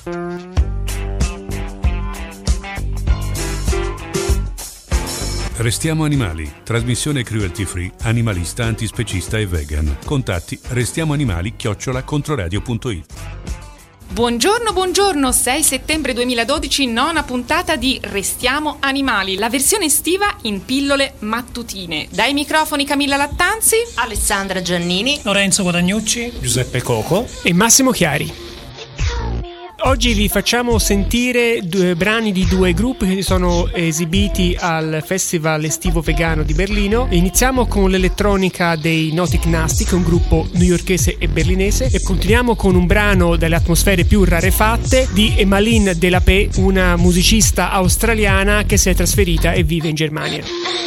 Restiamo Animali, trasmissione cruelty free, animalista, antispecista e vegan. Contatti restiamoanimali@controradio.it. Buongiorno, 6 settembre 2012, nona puntata di Restiamo Animali, la versione estiva in pillole mattutine. Dai microfoni Camilla Lattanzi, Alessandra Giannini, Lorenzo Guadagnucci, Giuseppe Coco e Massimo Chiari. Oggi vi facciamo sentire due brani di due gruppi che si sono esibiti al Festival estivo vegano di Berlino. Iniziamo con l'elettronica dei Nautic Nastic, un gruppo newyorkese e berlinese, e continuiamo con un brano dalle atmosfere più rarefatte di Emmeline Delapé, una musicista australiana che si è trasferita e vive in Germania.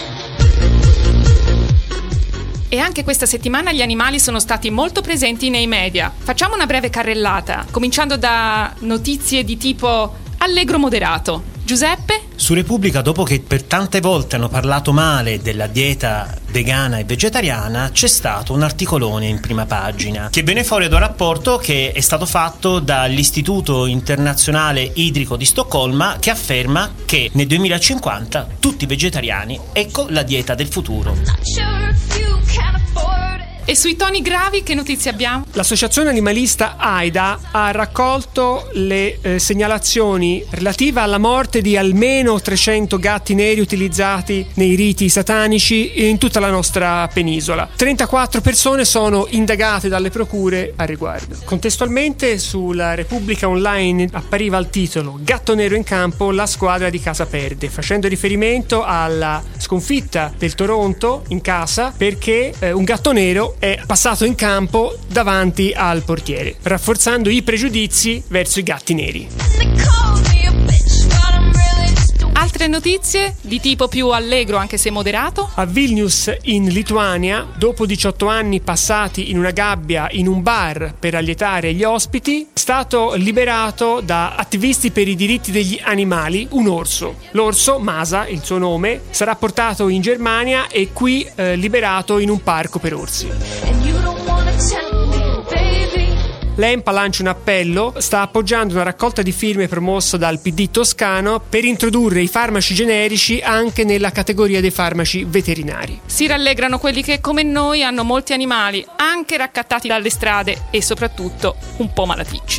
E anche questa settimana gli animali sono stati molto presenti nei media. Facciamo una breve carrellata, cominciando da notizie di tipo allegro moderato. Giuseppe? Su Repubblica, dopo che per tante volte hanno parlato male della dieta vegana e vegetariana, c'è stato un articolone in prima pagina che viene fuori da un rapporto che è stato fatto dall'Istituto Internazionale Idrico di Stoccolma, che afferma che nel 2050 tutti vegetariani, ecco la dieta del futuro. E sui toni gravi che notizie abbiamo? L'associazione animalista AIDA ha raccolto le segnalazioni relative alla morte di almeno 300 gatti neri utilizzati nei riti satanici in tutta la nostra penisola. 34 persone sono indagate dalle procure a riguardo. Contestualmente sulla Repubblica Online appariva il titolo "Gatto nero in campo, la squadra di casa perde", facendo riferimento alla sconfitta del Toronto in casa perché un gatto nero è passato in campo davanti al portiere, rafforzando i pregiudizi verso i gatti neri. Altre notizie di tipo più allegro, anche se moderato? A Vilnius, in Lituania, dopo 18 anni passati in una gabbia in un bar per allietare gli ospiti, è stato liberato da attivisti per i diritti degli animali un orso. L'orso, Masa, il suo nome, sarà portato in Germania e qui liberato in un parco per orsi. L'EMPA lancia un appello, sta appoggiando una raccolta di firme promossa dal PD toscano per introdurre i farmaci generici anche nella categoria dei farmaci veterinari. Si rallegrano quelli che, come noi, hanno molti animali, anche raccattati dalle strade e soprattutto un po' malaticci.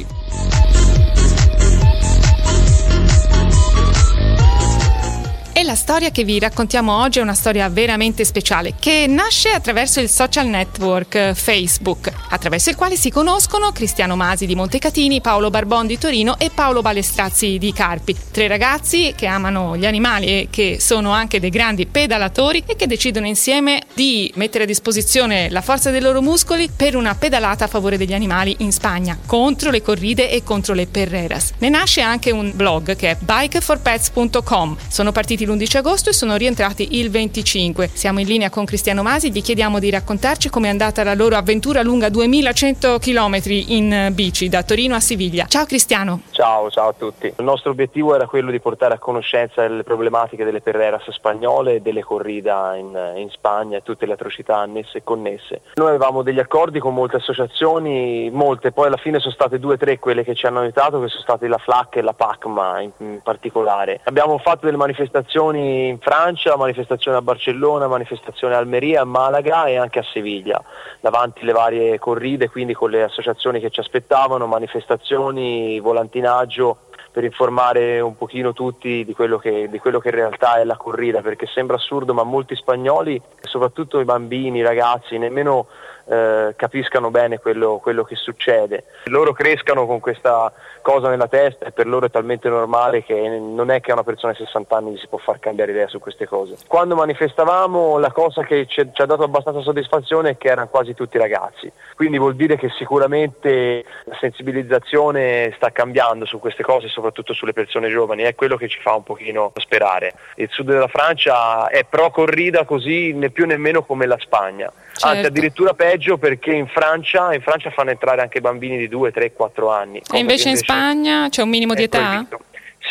E la storia che vi raccontiamo oggi è una storia veramente speciale, che nasce attraverso il social network Facebook, attraverso il quale si conoscono Cristiano Masi di Montecatini, Paolo Barbon di Torino e Paolo Balestrazzi di Carpi. 3 ragazzi che amano gli animali e che sono anche dei grandi pedalatori e che decidono insieme di mettere a disposizione la forza dei loro muscoli per una pedalata a favore degli animali in Spagna, contro le corride e contro le perreras. Ne nasce anche un blog che è bikeforpets.com. Sono partiti l'11 agosto e sono rientrati il 25. Siamo in linea con Cristiano Masi, gli chiediamo di raccontarci com'è andata la loro avventura lunga 2100 km in bici da Torino a Siviglia. Ciao Cristiano. Ciao a tutti. Il nostro obiettivo era quello di portare a conoscenza delle problematiche delle perreras spagnole e delle corrida in Spagna e tutte le atrocità annesse e connesse. Noi avevamo degli accordi con molte associazioni, poi alla fine sono state 2 o 3 quelle che ci hanno aiutato, che sono state la FLAC e la PACMA in particolare. Abbiamo fatto delle manifestazioni in Francia, manifestazioni a Barcellona, manifestazioni a Almeria, a Malaga e anche a Seviglia, davanti le varie corride, quindi con le associazioni che ci aspettavano, manifestazioni, volantinaggio, per informare un pochino tutti di quello che in realtà è la corrida, perché sembra assurdo, ma molti spagnoli, soprattutto i bambini, i ragazzi, nemmeno capiscano bene quello che succede. Loro crescano con questa cosa nella testa e per loro è talmente normale che non è che a una persona di 60 anni si può far cambiare idea su queste cose. Quando manifestavamo, la cosa che ci ha dato abbastanza soddisfazione è che erano quasi tutti ragazzi, quindi vuol dire che sicuramente la sensibilizzazione sta cambiando su queste cose, soprattutto sulle persone giovani, è quello che ci fa un pochino sperare. Il sud della Francia è pro corrida così né più nemmeno come la Spagna. Certo. Anzi, addirittura peggio, perché in Francia fanno entrare anche bambini di 2, 3, 4 anni. E invece in Spagna c'è un minimo di età?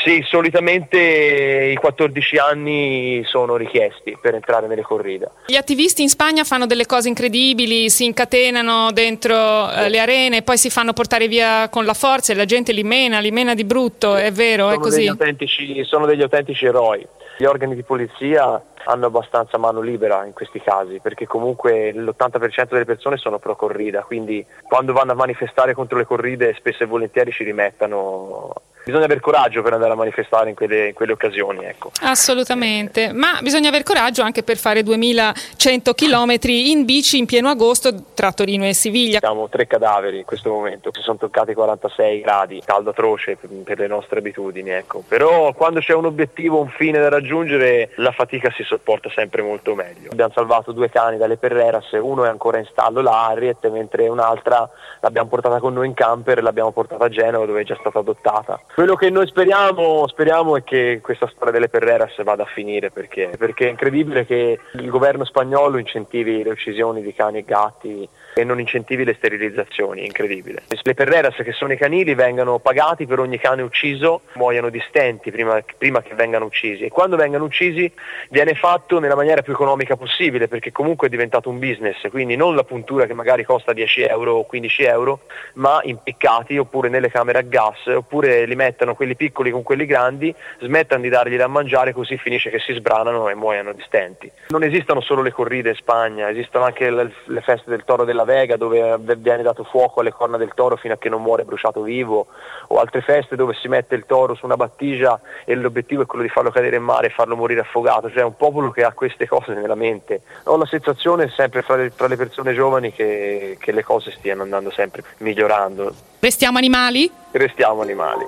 Sì, solitamente i 14 anni sono richiesti per entrare nelle corrida. Gli attivisti in Spagna fanno delle cose incredibili, si incatenano dentro le arene, poi si fanno portare via con la forza e la gente li mena di brutto, è vero, è così? Sono degli autentici eroi. Gli organi di polizia hanno abbastanza mano libera in questi casi, perché comunque l'80% delle persone sono pro corrida, quindi quando vanno a manifestare contro le corride spesso e volentieri ci rimettano. Bisogna aver coraggio per andare a manifestare in quelle occasioni, ecco. Assolutamente, ma bisogna aver coraggio anche per fare 2100 chilometri in bici in pieno agosto tra Torino e Siviglia. Siamo 3 cadaveri in questo momento, si sono toccati 46 gradi, caldo atroce per le nostre abitudini, ecco. Però quando c'è un obiettivo, un fine da raggiungere, la fatica si sopporta sempre molto meglio. Abbiamo salvato 2 cani dalle Perreras, uno è ancora in stallo, la Harriet, mentre un'altra l'abbiamo portata con noi in camper e l'abbiamo portata a Genova, dove è già stata adottata. Quello che noi speriamo è che questa storia delle Perreras vada a finire, perché è incredibile che il governo spagnolo incentivi le uccisioni di cani e gatti e non incentivi le sterilizzazioni, è incredibile. Le Perreras, che sono i canili, vengano pagati per ogni cane ucciso, muoiono di stenti prima che vengano uccisi, e quando vengono uccisi viene fatto nella maniera più economica possibile, perché comunque è diventato un business, quindi non la puntura che magari costa 10 euro o 15 euro, ma impiccati, oppure nelle camere a gas, oppure li mettano quelli piccoli con quelli grandi, smettano di dargli da mangiare, così finisce che si sbranano e muoiono di stenti. Non esistono solo le corride in Spagna, esistono anche le feste del Toro della Vega, dove viene dato fuoco alle corna del toro fino a che non muore bruciato vivo, o altre feste dove si mette il toro su una battigia e l'obiettivo è quello di farlo cadere in mare e farlo morire affogato. Cioè è un popolo che ha queste cose nella mente. Ho la sensazione sempre fra le persone giovani che le cose stiano andando sempre migliorando. Restiamo animali? Restiamo animali.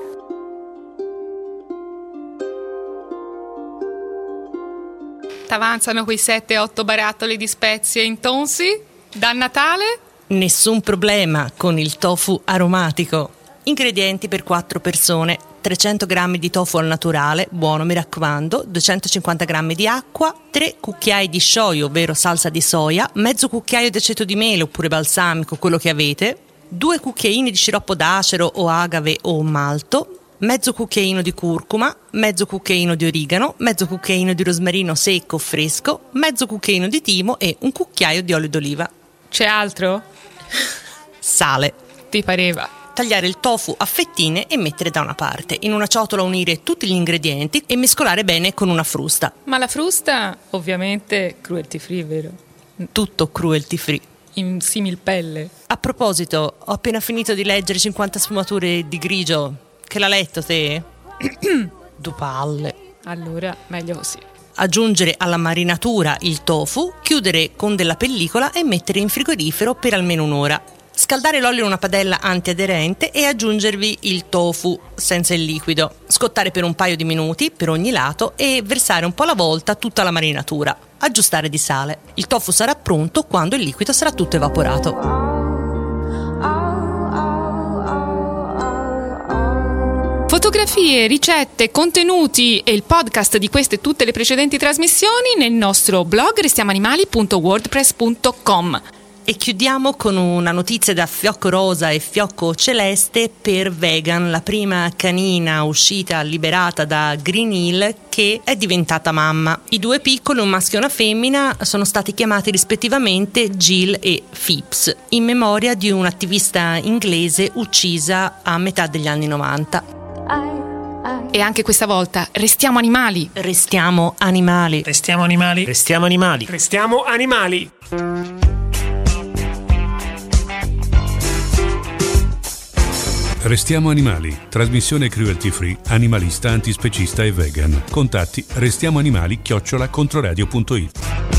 T'avanzano quei 7-8 barattoli di spezie in tonsi? Da Natale? Nessun problema con il tofu aromatico. Ingredienti per 4 persone: 300 g di tofu al naturale, buono mi raccomando, 250 g di acqua, 3 cucchiai di shoyu, ovvero salsa di soia, mezzo cucchiaio di aceto di mele oppure balsamico, quello che avete, 2 cucchiaini di sciroppo d'acero o agave o malto, mezzo cucchiaino di curcuma, mezzo cucchiaino di origano, mezzo cucchiaino di rosmarino secco o fresco, mezzo cucchiaino di timo e un cucchiaio di olio d'oliva. C'è altro? Sale. Ti pareva? Tagliare il tofu a fettine e mettere da una parte. In una ciotola unire tutti gli ingredienti e mescolare bene con una frusta. Ma la frusta, ovviamente, cruelty free, vero? Tutto cruelty free. In similpelle. A proposito, ho appena finito di leggere 50 sfumature di grigio. Che l'ha letto te? Due palle. Allora, meglio così. Aggiungere alla marinatura il tofu, chiudere con della pellicola e mettere in frigorifero per almeno un'ora. Scaldare l'olio in una padella antiaderente e aggiungervi il tofu senza il liquido. Scottare per un paio di minuti per ogni lato e versare un po' alla volta tutta la marinatura. Aggiustare di sale. Il tofu sarà pronto quando il liquido sarà tutto evaporato. Fotografie, ricette, contenuti e il podcast di queste e tutte le precedenti trasmissioni nel nostro blog restiamoanimali.wordpress.com. E chiudiamo con una notizia da fiocco rosa e fiocco celeste per Vegan, la prima canina uscita liberata da Green Hill che è diventata mamma. I 2 piccoli, un maschio e una femmina, sono stati chiamati rispettivamente Jill e Phipps, in memoria di un'attivista inglese uccisa a metà degli anni 90. E anche questa volta restiamo animali. Restiamo animali. Restiamo animali. Restiamo animali. Restiamo animali. Restiamo animali, trasmissione cruelty free, animalista, antispecista e vegan. Contatti restiamoanimali@controradio.it.